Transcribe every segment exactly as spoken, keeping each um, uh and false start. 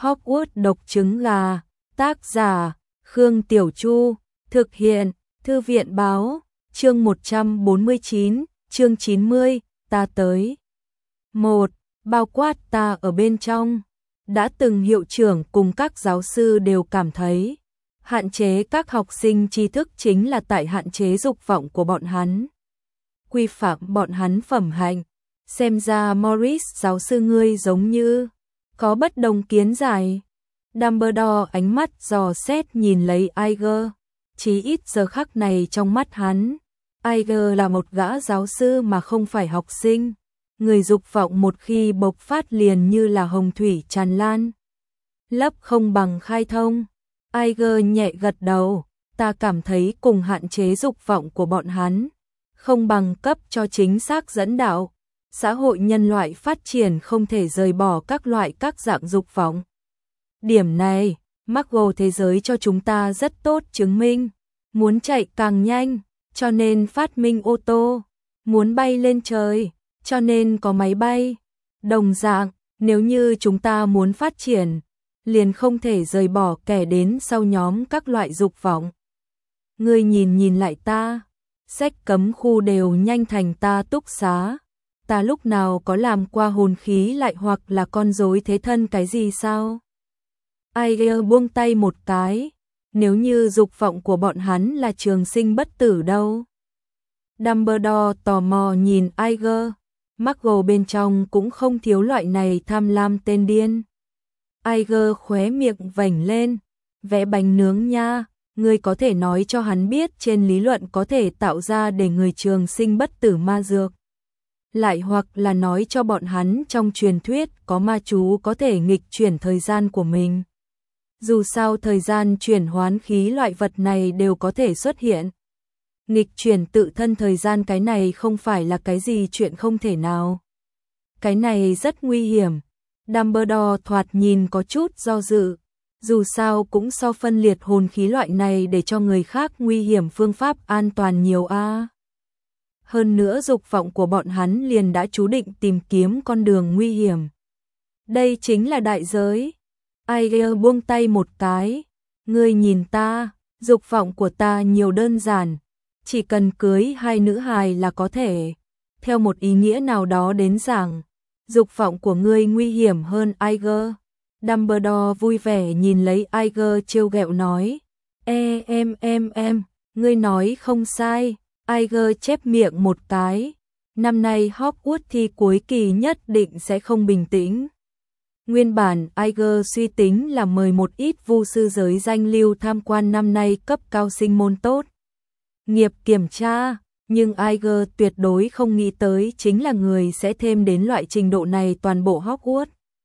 Hogwarts độc trứng gà, tác giả, Khương Tiểu Chu, thực hiện, Thư viện báo, chương một trăm bốn mươi chín, chương chín mươi, ta tới. một. Bao quát ta ở bên trong. Đã từng hiệu trưởng cùng các giáo sư đều cảm thấy, hạn chế các học sinh tri thức chính là tại hạn chế dục vọng của bọn hắn. Quy phạm bọn hắn phẩm hạnh. Xem ra Morris giáo sư ngươi giống như có bất đồng kiến giải. Dumbledore ánh mắt dò xét nhìn lấy Iger. Chí ít giờ khắc này trong mắt hắn, Iger là một gã giáo sư mà không phải học sinh. Người dục vọng một khi bộc phát liền như là hồng thủy tràn lan, lấp không bằng khai thông. Iger nhẹ gật đầu, ta cảm thấy cùng hạn chế dục vọng của bọn hắn không bằng cấp cho chính xác dẫn đạo. Xã hội nhân loại phát triển không thể rời bỏ các loại các dạng dục vọng. Điểm này, Muggle thế giới cho chúng ta rất tốt chứng minh. Muốn chạy càng nhanh, cho nên phát minh ô tô. Muốn bay lên trời, cho nên có máy bay. Đồng dạng, nếu như chúng ta muốn phát triển, liền không thể rời bỏ kẻ đến sau nhóm các loại dục vọng. Ngươi nhìn nhìn lại ta, sách cấm khu đều nhanh thành ta túc xá. Ta lúc nào có làm qua hồn khí lại hoặc là con rối thế thân cái gì sao? Iger buông tay một cái, nếu như dục vọng của bọn hắn là trường sinh bất tử đâu? Dumbledore tò mò nhìn Iger, Muggle bên trong cũng không thiếu loại này tham lam tên điên. Iger khóe miệng vểnh lên, vẽ bánh nướng nha, ngươi có thể nói cho hắn biết trên lý luận có thể tạo ra để người trường sinh bất tử ma dược. Lại hoặc là nói cho bọn hắn trong truyền thuyết có ma chú có thể nghịch chuyển thời gian của mình. Dù sao thời gian chuyển hoán khí loại vật này đều có thể xuất hiện. Nghịch chuyển tự thân thời gian cái này không phải là cái gì chuyện không thể nào. Cái này rất nguy hiểm. Dumbledore thoạt nhìn có chút do dự. Dù sao cũng so phân liệt hồn khí loại này để cho người khác nguy hiểm phương pháp an toàn nhiều a. Hơn nữa dục vọng của bọn hắn liền đã chú định tìm kiếm con đường nguy hiểm. Đây chính là đại giới. Iger buông tay một cái. Ngươi nhìn ta, dục vọng của ta nhiều đơn giản. Chỉ cần cưới hai nữ hài là có thể. Theo một ý nghĩa nào đó đến giảng, dục vọng của ngươi nguy hiểm hơn Iger. Dumbledore vui vẻ nhìn lấy Iger trêu ghẹo nói. E em em em, ngươi nói không sai. Iger chép miệng một cái. Năm nay Hogwarts thi cuối kỳ nhất định sẽ không bình tĩnh. Nguyên bản Iger suy tính là mời một ít vu sư giới danh lưu tham quan năm nay cấp cao sinh môn tốt nghiệp kiểm tra, nhưng Iger tuyệt đối không nghĩ tới chính là người sẽ thêm đến loại trình độ này toàn bộ Hogwarts.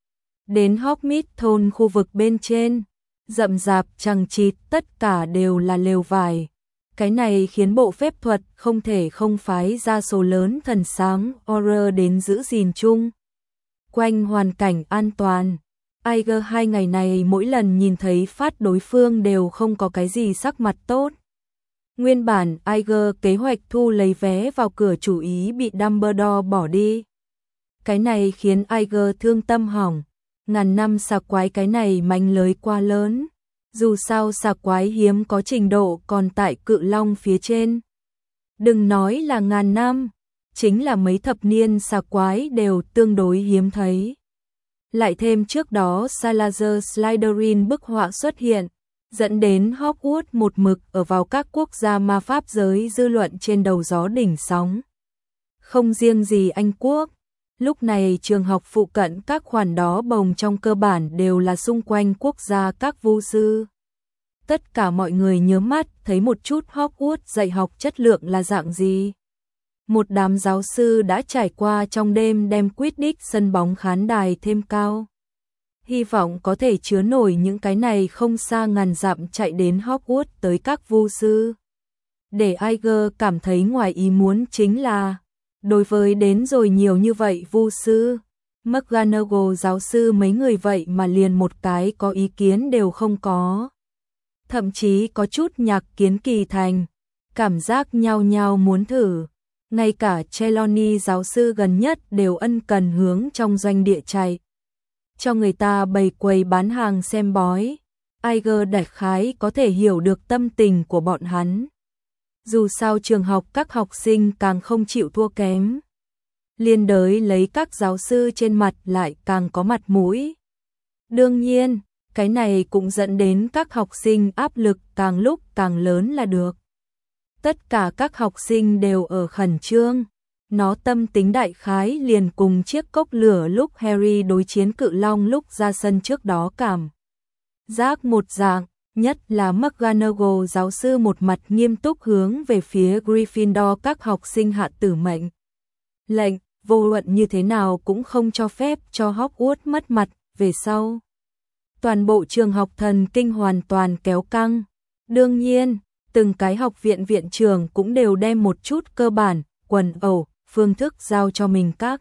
Đến Hogsmeade thôn khu vực bên trên, rậm rạp chằng chịt tất cả đều là lều vải. Cái này khiến bộ phép thuật không thể không phái ra số lớn thần sáng Auror đến giữ gìn chung quanh hoàn cảnh an toàn. Iger hai ngày này mỗi lần nhìn thấy phát đối phương đều không có cái gì sắc mặt tốt. Nguyên bản Iger kế hoạch thu lấy vé vào cửa chủ ý bị Dumbledore bỏ đi. Cái này khiến Iger thương tâm hỏng. Ngàn năm xà quái cái này manh lưới quá lớn. Dù sao xà quái hiếm có trình độ còn tại cự long phía trên. Đừng nói là ngàn năm, chính là mấy thập niên xà quái đều tương đối hiếm thấy. Lại thêm trước đó Salazar Slytherin bức họa xuất hiện, dẫn đến Hogwarts một mực ở vào các quốc gia ma pháp giới dư luận trên đầu gió đỉnh sóng. Không riêng gì Anh Quốc, lúc này trường học phụ cận các khoản đó bồng trong cơ bản đều là xung quanh quốc gia các vu sư. Tất cả mọi người nhớ mắt thấy một chút Hogwarts dạy học chất lượng là dạng gì. Một đám giáo sư đã trải qua trong đêm đem Quidditch sân bóng khán đài thêm cao. Hy vọng có thể chứa nổi những cái này không xa ngàn dặm chạy đến Hogwarts tới các vu sư. Để Iger cảm thấy ngoài ý muốn chính là, đối với đến rồi nhiều như vậy vu sư, McGonagall giáo sư mấy người vậy mà liền một cái có ý kiến đều không có. Thậm chí có chút nhạc kiến kỳ thành, cảm giác nhao nhao muốn thử. Ngay cả Trelawney giáo sư gần nhất đều ân cần hướng trong doanh địa chạy. cho người ta bày quầy bán hàng xem bói. Iger đại khái có thể hiểu được tâm tình của bọn hắn. Dù sao trường học các học sinh càng không chịu thua kém. Liên đới lấy các giáo sư trên mặt lại càng có mặt mũi. Đương nhiên, cái này cũng dẫn đến các học sinh áp lực càng lúc càng lớn là được. Tất cả các học sinh đều ở khẩn trương. Nó tâm tính đại khái liền cùng chiếc cốc lửa lúc Harry đối chiến cự long lúc ra sân trước đó cảm giác một dạng, nhất là McGonagall giáo sư một mặt nghiêm túc hướng về phía Gryffindor các học sinh hạ tử mệnh. Lệnh, vô luận như thế nào cũng không cho phép cho Hogwarts mất mặt về sau. Toàn bộ trường học thần kinh hoàn toàn kéo căng. Đương nhiên, từng cái học viện viện trưởng cũng đều đem một chút cơ bản, quần ẩu, phương thức giao cho mình các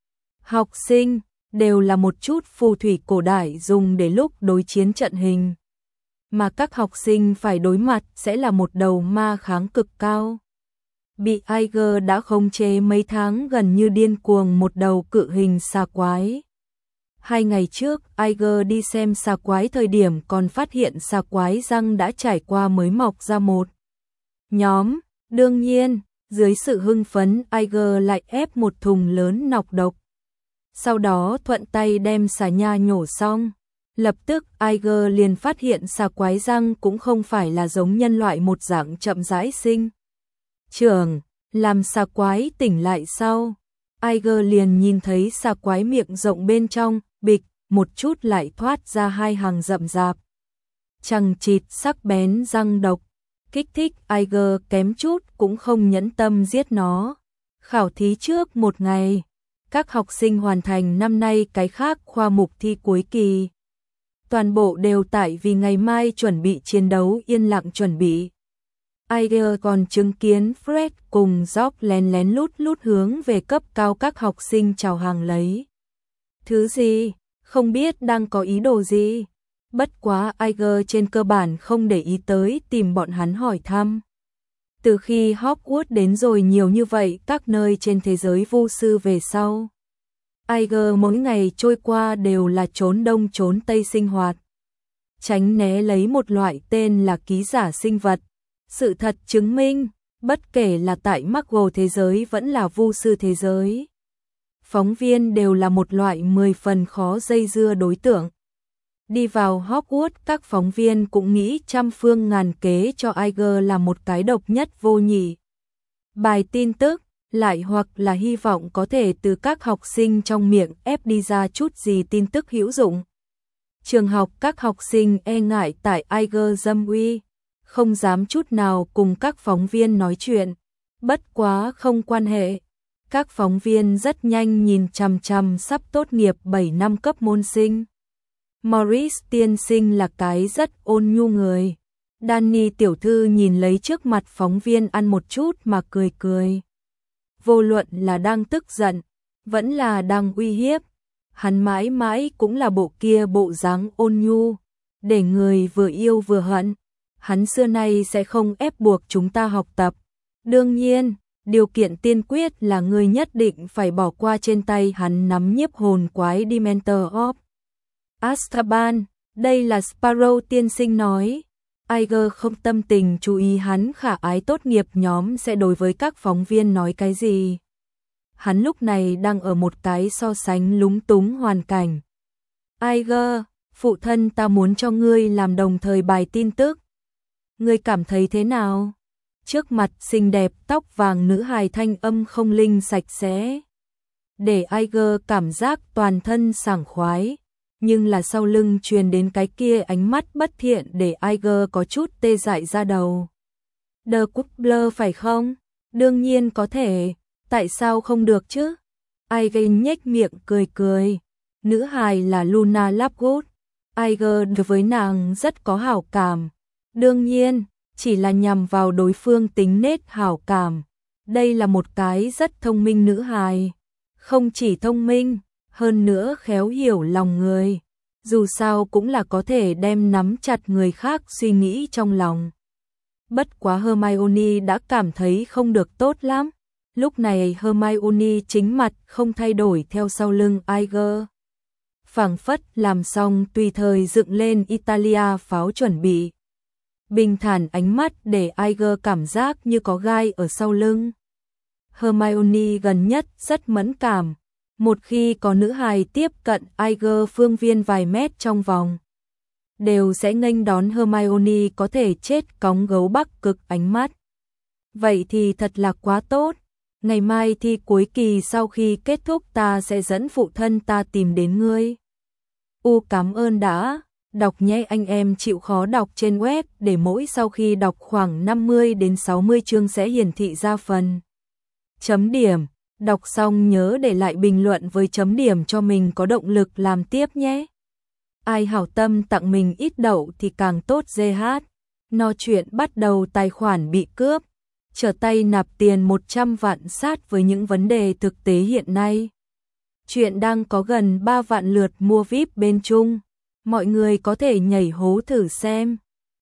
học sinh, đều là một chút phù thủy cổ đại dùng để lúc đối chiến trận hình. Mà các học sinh phải đối mặt sẽ là một đầu ma kháng cực cao. Bị Iger đã khống chế mấy tháng gần như điên cuồng một đầu cự hình xà quái. Hai ngày trước, Iger đi xem xà quái thời điểm còn phát hiện xà quái răng đã trải qua mới mọc ra một nhóm. Đương nhiên, dưới sự hưng phấn, Iger lại ép một thùng lớn nọc độc. Sau đó thuận tay đem xà nha nhổ xong. Lập tức Iger liền phát hiện xà quái răng cũng không phải là giống nhân loại một dạng chậm rãi sinh trưởng, làm xà quái tỉnh lại sau. Iger liền nhìn thấy xà quái miệng rộng bên trong, bịch, một chút lại thoát ra hai hàng rậm rạp. Chằng chịt sắc bén răng độc, kích thích Iger kém chút cũng không nhẫn tâm giết nó. Khảo thí trước một ngày, các học sinh hoàn thành năm nay cái khác khoa mục thi cuối kỳ. Toàn bộ đều tại vì ngày mai chuẩn bị chiến đấu yên lặng chuẩn bị. Iger còn chứng kiến Fred cùng George lén lén lút lút hướng về cấp cao các học sinh chào hàng lấy. Thứ gì, không biết đang có ý đồ gì. Bất quá Iger trên cơ bản không để ý tới tìm bọn hắn hỏi thăm. Từ khi Hogwarts đến rồi nhiều như vậy các nơi trên thế giới vu sư về sau. Iger mỗi ngày trôi qua đều là trốn đông trốn tây sinh hoạt. Tránh né lấy một loại tên là ký giả sinh vật. Sự thật chứng minh, bất kể là tại Muggle thế giới vẫn là vu sư thế giới. Phóng viên đều là một loại mười phần khó dây dưa đối tượng. Đi vào Hogwarts các phóng viên cũng nghĩ trăm phương ngàn kế cho Iger là một cái độc nhất vô nhị. Bài tin tức, lại hoặc là hy vọng có thể từ các học sinh trong miệng ép đi ra chút gì tin tức hữu dụng. Trường học các học sinh e ngại tại Iger dâm uy, không dám chút nào cùng các phóng viên nói chuyện. Bất quá không quan hệ. Các phóng viên rất nhanh nhìn chằm chằm sắp tốt nghiệp bảy năm cấp môn sinh. Morris tiên sinh là cái rất ôn nhu người. Danny tiểu thư nhìn lấy trước mặt phóng viên ăn một chút mà cười cười. Vô luận là đang tức giận, vẫn là đang uy hiếp. Hắn mãi mãi cũng là bộ kia bộ dáng ôn nhu, để người vừa yêu vừa hận. Hắn xưa nay sẽ không ép buộc chúng ta học tập. Đương nhiên, điều kiện tiên quyết là người nhất định phải bỏ qua trên tay hắn nắm nhiếp hồn quái Dementor of Azkaban. Đây là Sparrow tiên sinh nói. Iger không tâm tình chú ý hắn khả ái tốt nghiệp nhóm sẽ đối với các phóng viên nói cái gì. Hắn lúc này đang ở một cái so sánh lúng túng hoàn cảnh. Iger, phụ thân ta muốn cho ngươi làm đồng thời bài tin tức. Ngươi cảm thấy thế nào? Trước mặt xinh đẹp tóc vàng nữ hài thanh âm không linh sạch sẽ. Để Iger cảm giác toàn thân sảng khoái. Nhưng là sau lưng truyền đến cái kia ánh mắt bất thiện để Iger có chút tê dại ra đầu. The Cobbler phải không? Đương nhiên có thể. Tại sao không được chứ? Iger nhếch miệng cười cười. Nữ hài là Luna Lovegood. Iger đối với nàng rất có hảo cảm. Đương nhiên, chỉ là nhằm vào đối phương tính nết hảo cảm. Đây là một cái rất thông minh nữ hài. Không chỉ thông minh, hơn nữa khéo hiểu lòng người. Dù sao cũng là có thể đem nắm chặt người khác suy nghĩ trong lòng. Bất quá Hermione đã cảm thấy không được tốt lắm. Lúc này Hermione chính mặt không thay đổi theo sau lưng Iger. phảng phất làm xong tùy thời dựng lên Italia pháo chuẩn bị. Bình thản ánh mắt để Iger cảm giác như có gai ở sau lưng. Hermione gần nhất rất mẫn cảm. Một khi có nữ hài tiếp cận Iger phương viên vài mét trong vòng, đều sẽ nghênh đón Hermione có thể chết cóng gấu Bắc Cực ánh mắt. Vậy thì thật là quá tốt. Ngày mai thi cuối kỳ sau khi kết thúc ta sẽ dẫn phụ thân ta tìm đến ngươi. U cảm ơn đã. Đọc nhé anh em chịu khó đọc trên web để mỗi sau khi đọc khoảng năm mươi đến sáu mươi chương sẽ hiển thị ra phần chấm điểm. Đọc xong nhớ để lại bình luận với chấm điểm cho mình có động lực làm tiếp nhé. Ai hảo tâm tặng mình ít đậu thì càng tốt giê hát. No chuyện bắt đầu tài khoản bị cướp. Trở tay nạp tiền một trăm vạn sát với những vấn đề thực tế hiện nay. Chuyện đang có gần ba vạn lượt mua víp bên Trung. Mọi người có thể nhảy hố thử xem.